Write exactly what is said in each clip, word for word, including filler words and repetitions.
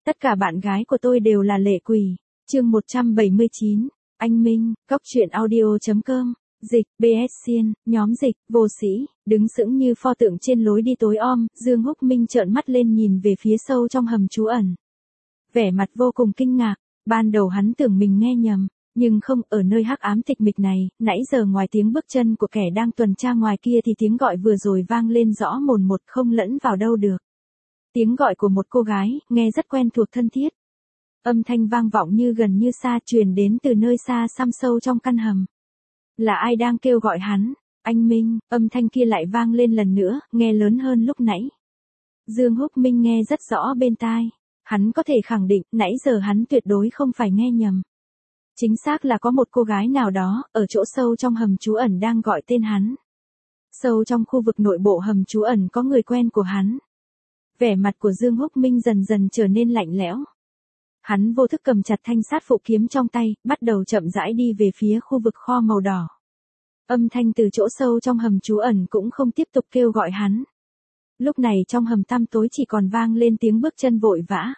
Tất cả bạn gái của tôi đều là lệ quỷ. Chương một trăm bảy mươi chín, anh Minh, góc truyện audio chấm com, dịch, bê ét Xiên, nhóm dịch, vô sĩ, đứng sững như pho tượng trên lối đi tối om, Dương Húc Minh trợn mắt lên nhìn về phía sâu trong hầm trú ẩn. Vẻ mặt vô cùng kinh ngạc, ban đầu hắn tưởng mình nghe nhầm, nhưng không, ở nơi hắc ám tịch mịch này, nãy giờ ngoài tiếng bước chân của kẻ đang tuần tra ngoài kia thì tiếng gọi vừa rồi vang lên rõ mồn một không lẫn vào đâu được. Tiếng gọi của một cô gái, nghe rất quen thuộc thân thiết. Âm thanh vang vọng như gần như xa truyền đến từ nơi xa xăm sâu trong căn hầm. Là ai đang kêu gọi hắn? Anh Minh, âm thanh kia lại vang lên lần nữa, nghe lớn hơn lúc nãy. Dương Húc Minh nghe rất rõ bên tai. Hắn có thể khẳng định, nãy giờ hắn tuyệt đối không phải nghe nhầm. Chính xác là có một cô gái nào đó, ở chỗ sâu trong hầm trú ẩn đang gọi tên hắn. Sâu trong khu vực nội bộ hầm trú ẩn có người quen của hắn. Vẻ mặt của Dương Húc Minh dần dần trở nên lạnh lẽo. Hắn vô thức cầm chặt thanh sát phụ kiếm trong tay, bắt đầu chậm rãi đi về phía khu vực kho màu đỏ. Âm thanh từ chỗ sâu trong hầm trú ẩn cũng không tiếp tục kêu gọi hắn. Lúc này trong hầm tăm tối chỉ còn vang lên tiếng bước chân vội vã.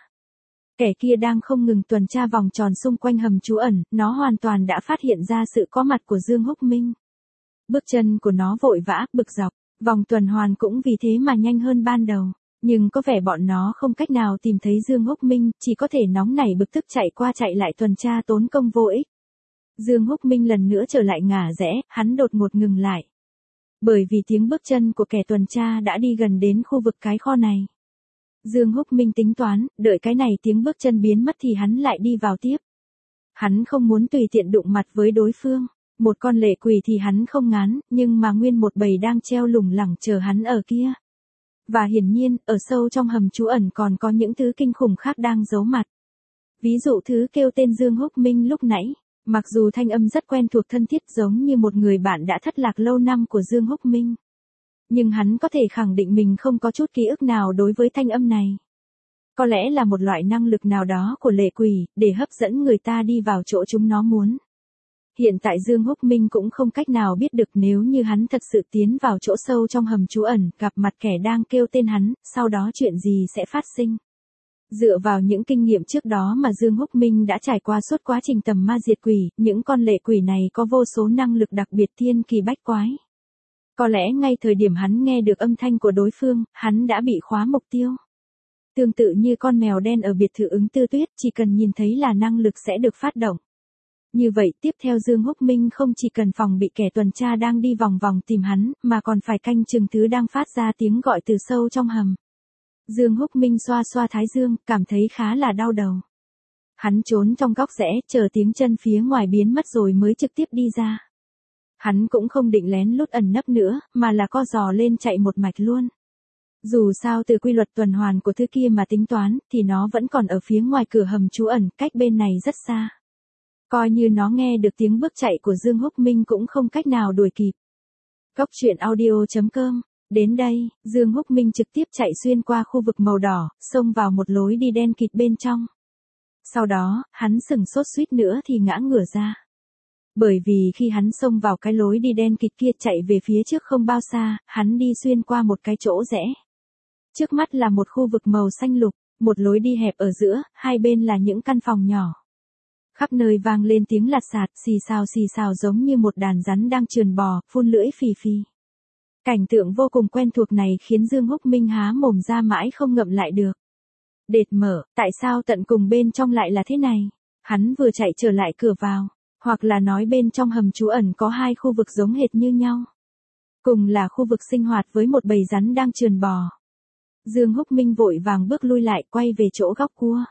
Kẻ kia đang không ngừng tuần tra vòng tròn xung quanh hầm trú ẩn, nó hoàn toàn đã phát hiện ra sự có mặt của Dương Húc Minh. Bước chân của nó vội vã, bực dọc, vòng tuần hoàn cũng vì thế mà nhanh hơn ban đầu. Nhưng có vẻ bọn nó không cách nào tìm thấy Dương Húc Minh, chỉ có thể nóng nảy bực tức chạy qua chạy lại tuần tra tốn công vô ích. Dương Húc Minh lần nữa trở lại ngả rẽ, hắn đột ngột ngừng lại. Bởi vì tiếng bước chân của kẻ tuần tra đã đi gần đến khu vực cái kho này. Dương Húc Minh tính toán, đợi cái này tiếng bước chân biến mất thì hắn lại đi vào tiếp. Hắn không muốn tùy tiện đụng mặt với đối phương. Một con lệ quỷ thì hắn không ngán, nhưng mà nguyên một bầy đang treo lủng lẳng chờ hắn ở kia. Và hiển nhiên, ở sâu trong hầm trú ẩn còn có những thứ kinh khủng khác đang giấu mặt. Ví dụ thứ kêu tên Dương Húc Minh lúc nãy, mặc dù thanh âm rất quen thuộc thân thiết giống như một người bạn đã thất lạc lâu năm của Dương Húc Minh. Nhưng hắn có thể khẳng định mình không có chút ký ức nào đối với thanh âm này. Có lẽ là một loại năng lực nào đó của lệ quỷ, để hấp dẫn người ta đi vào chỗ chúng nó muốn. Hiện tại Dương Húc Minh cũng không cách nào biết được nếu như hắn thật sự tiến vào chỗ sâu trong hầm trú ẩn, gặp mặt kẻ đang kêu tên hắn, sau đó chuyện gì sẽ phát sinh. Dựa vào những kinh nghiệm trước đó mà Dương Húc Minh đã trải qua suốt quá trình tầm ma diệt quỷ, những con lệ quỷ này có vô số năng lực đặc biệt thiên kỳ bách quái. Có lẽ ngay thời điểm hắn nghe được âm thanh của đối phương, hắn đã bị khóa mục tiêu. Tương tự như con mèo đen ở biệt thự ứng tư tuyết, chỉ cần nhìn thấy là năng lực sẽ được phát động. Như vậy tiếp theo Dương Húc Minh không chỉ cần phòng bị kẻ tuần tra đang đi vòng vòng tìm hắn, mà còn phải canh chừng thứ đang phát ra tiếng gọi từ sâu trong hầm. Dương Húc Minh xoa xoa thái dương, cảm thấy khá là đau đầu. Hắn trốn trong góc rẽ, chờ tiếng chân phía ngoài biến mất rồi mới trực tiếp đi ra. Hắn cũng không định lén lút ẩn nấp nữa, mà là co giò lên chạy một mạch luôn. Dù sao từ quy luật tuần hoàn của thứ kia mà tính toán, thì nó vẫn còn ở phía ngoài cửa hầm trú ẩn, cách bên này rất xa. Coi như nó nghe được tiếng bước chạy của Dương Húc Minh cũng không cách nào đuổi kịp. Góc truyện audio chấm com. Đến đây, Dương Húc Minh trực tiếp chạy xuyên qua khu vực màu đỏ, xông vào một lối đi đen kịt bên trong. Sau đó, hắn sừng sốt suýt nữa thì ngã ngửa ra. Bởi vì khi hắn xông vào cái lối đi đen kịt kia chạy về phía trước không bao xa, hắn đi xuyên qua một cái chỗ rẽ. Trước mắt là một khu vực màu xanh lục, một lối đi hẹp ở giữa, hai bên là những căn phòng nhỏ. Khắp nơi vang lên tiếng lạt sạt, xì xào xì xào giống như một đàn rắn đang trườn bò, phun lưỡi phì phì. Cảnh tượng vô cùng quen thuộc này khiến Dương Húc Minh há mồm ra mãi không ngậm lại được. Đệt mở, tại sao tận cùng bên trong lại là thế này? Hắn vừa chạy trở lại cửa vào, hoặc là nói bên trong hầm trú ẩn có hai khu vực giống hệt như nhau. Cùng là khu vực sinh hoạt với một bầy rắn đang trườn bò. Dương Húc Minh vội vàng bước lui lại quay về chỗ góc cua.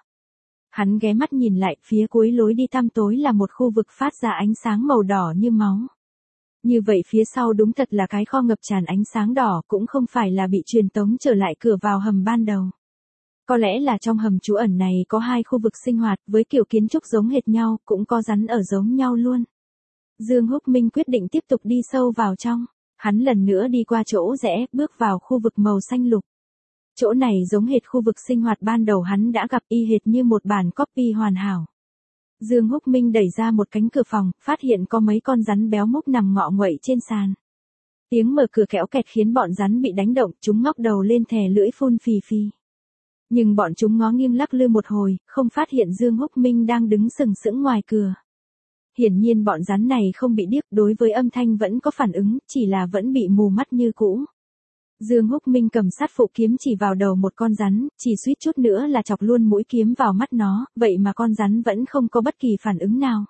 Hắn ghé mắt nhìn lại, phía cuối lối đi tăm tối là một khu vực phát ra ánh sáng màu đỏ như máu. Như vậy phía sau đúng thật là cái kho ngập tràn ánh sáng đỏ, cũng không phải là bị truyền tống trở lại cửa vào hầm ban đầu. Có lẽ là trong hầm trú ẩn này có hai khu vực sinh hoạt với kiểu kiến trúc giống hệt nhau, cũng có rắn ở giống nhau luôn. Dương Húc Minh quyết định tiếp tục đi sâu vào trong. Hắn lần nữa đi qua chỗ rẽ, bước vào khu vực màu xanh lục. Chỗ này giống hệt khu vực sinh hoạt ban đầu hắn đã gặp, y hệt như một bản copy hoàn hảo. Dương Húc Minh đẩy ra một cánh cửa phòng, phát hiện có mấy con rắn béo múc nằm ngọ nguậy trên sàn. Tiếng mở cửa kéo kẹt khiến bọn rắn bị đánh động, chúng ngóc đầu lên thè lưỡi phun phì phì. Nhưng bọn chúng ngó nghiêng lắc lư một hồi, không phát hiện Dương Húc Minh đang đứng sừng sững ngoài cửa. Hiển nhiên bọn rắn này không bị điếc, đối với âm thanh vẫn có phản ứng, chỉ là vẫn bị mù mắt như cũ. Dương Húc Minh cầm sát phụ kiếm chỉ vào đầu một con rắn, chỉ suýt chút nữa là chọc luôn mũi kiếm vào mắt nó, vậy mà con rắn vẫn không có bất kỳ phản ứng nào.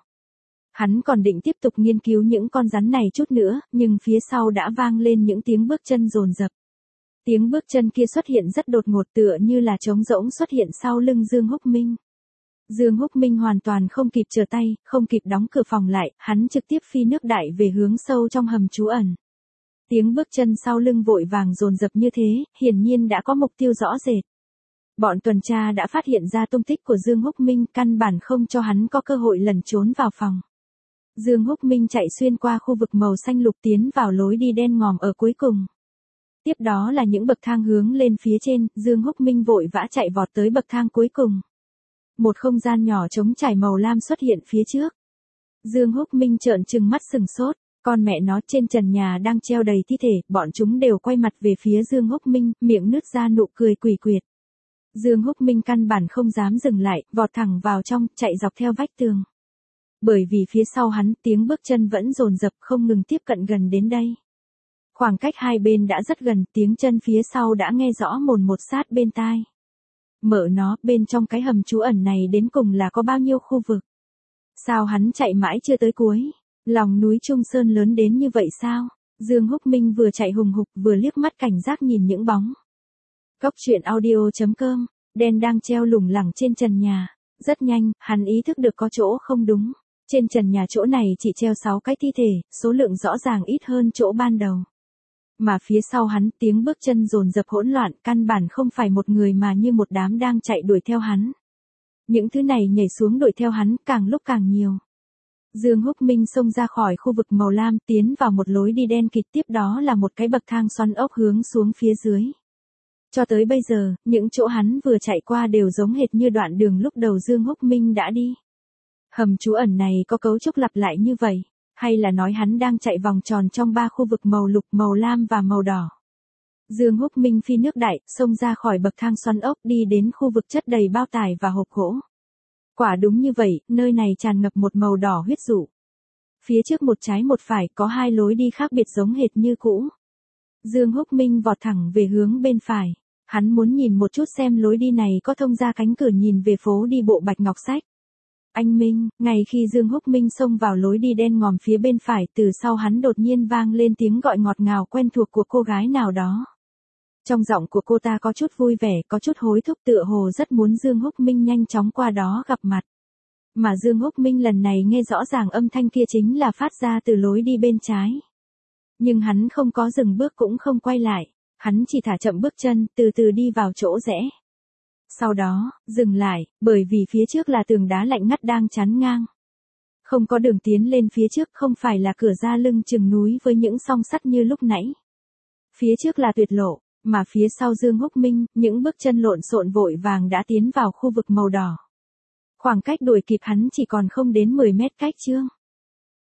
Hắn còn định tiếp tục nghiên cứu những con rắn này chút nữa, nhưng phía sau đã vang lên những tiếng bước chân dồn dập. Tiếng bước chân kia xuất hiện rất đột ngột, tựa như là trống rỗng xuất hiện sau lưng Dương Húc Minh. Dương Húc Minh hoàn toàn không kịp trở tay, không kịp đóng cửa phòng lại, hắn trực tiếp phi nước đại về hướng sâu trong hầm trú ẩn. Tiếng bước chân sau lưng vội vàng dồn dập như thế, hiển nhiên đã có mục tiêu rõ rệt. Bọn tuần tra đã phát hiện ra tung tích của Dương Húc Minh, căn bản không cho hắn có cơ hội lẩn trốn vào phòng. Dương Húc Minh chạy xuyên qua khu vực màu xanh lục tiến vào lối đi đen ngòm ở cuối cùng. Tiếp đó là những bậc thang hướng lên phía trên, Dương Húc Minh vội vã chạy vọt tới bậc thang cuối cùng. Một không gian nhỏ trống trải màu lam xuất hiện phía trước. Dương Húc Minh trợn trừng mắt sừng sốt, con mẹ nó, trên trần nhà đang treo đầy thi thể, bọn chúng đều quay mặt về phía Dương Húc Minh, miệng nứt ra nụ cười quỷ quyệt. Dương Húc Minh căn bản không dám dừng lại, vọt thẳng vào trong, chạy dọc theo vách tường. Bởi vì phía sau hắn, tiếng bước chân vẫn dồn dập không ngừng tiếp cận gần đến đây. Khoảng cách hai bên đã rất gần, tiếng chân phía sau đã nghe rõ mồn một sát bên tai. Mở nó, bên trong cái hầm trú ẩn này đến cùng là có bao nhiêu khu vực? Sao hắn chạy mãi chưa tới cuối? Lòng núi Trung Sơn lớn đến như vậy sao? Dương Húc Minh vừa chạy hùng hục vừa liếc mắt cảnh giác nhìn những bóng. Cốc truyện audio chấm com, đen đang treo lủng lẳng trên trần nhà. Rất nhanh, hắn ý thức được có chỗ không đúng. Trên trần nhà chỗ này chỉ treo sáu cái thi thể, số lượng rõ ràng ít hơn chỗ ban đầu. Mà phía sau hắn, tiếng bước chân dồn dập hỗn loạn, căn bản không phải một người mà như một đám đang chạy đuổi theo hắn. Những thứ này nhảy xuống đuổi theo hắn, càng lúc càng nhiều. Dương Húc Minh xông ra khỏi khu vực màu lam, tiến vào một lối đi đen kịt, tiếp đó là một cái bậc thang xoắn ốc hướng xuống phía dưới. Cho tới bây giờ, những chỗ hắn vừa chạy qua đều giống hệt như đoạn đường lúc đầu Dương Húc Minh đã đi. Hầm trú ẩn này có cấu trúc lặp lại như vậy, hay là nói hắn đang chạy vòng tròn trong ba khu vực màu lục, màu lam và màu đỏ. Dương Húc Minh phi nước đại, xông ra khỏi bậc thang xoắn ốc đi đến khu vực chất đầy bao tải và hộp gỗ. Quả đúng như vậy, nơi này tràn ngập một màu đỏ huyết dụ. Phía trước một trái một phải có hai lối đi khác biệt giống hệt như cũ. Dương Húc Minh vọt thẳng về hướng bên phải. Hắn muốn nhìn một chút xem lối đi này có thông ra cánh cửa nhìn về phố đi bộ Bạch Ngọc Sách. Anh Minh, ngay khi Dương Húc Minh xông vào lối đi đen ngòm phía bên phải, từ sau hắn đột nhiên vang lên tiếng gọi ngọt ngào quen thuộc của cô gái nào đó. Trong giọng của cô ta có chút vui vẻ, có chút hối thúc, tựa hồ rất muốn Dương Húc Minh nhanh chóng qua đó gặp mặt. Mà Dương Húc Minh lần này nghe rõ ràng âm thanh kia chính là phát ra từ lối đi bên trái. Nhưng hắn không có dừng bước cũng không quay lại, hắn chỉ thả chậm bước chân, từ từ đi vào chỗ rẽ. Sau đó, dừng lại, bởi vì phía trước là tường đá lạnh ngắt đang chắn ngang. Không có đường tiến lên phía trước, không phải là cửa ra lưng chừng núi với những song sắt như lúc nãy. Phía trước là tuyệt lộ, mà phía sau Dương Húc Minh, những bước chân lộn xộn vội vàng đã tiến vào khu vực màu đỏ. Khoảng cách đuổi kịp hắn chỉ còn không đến mười mét cách chương.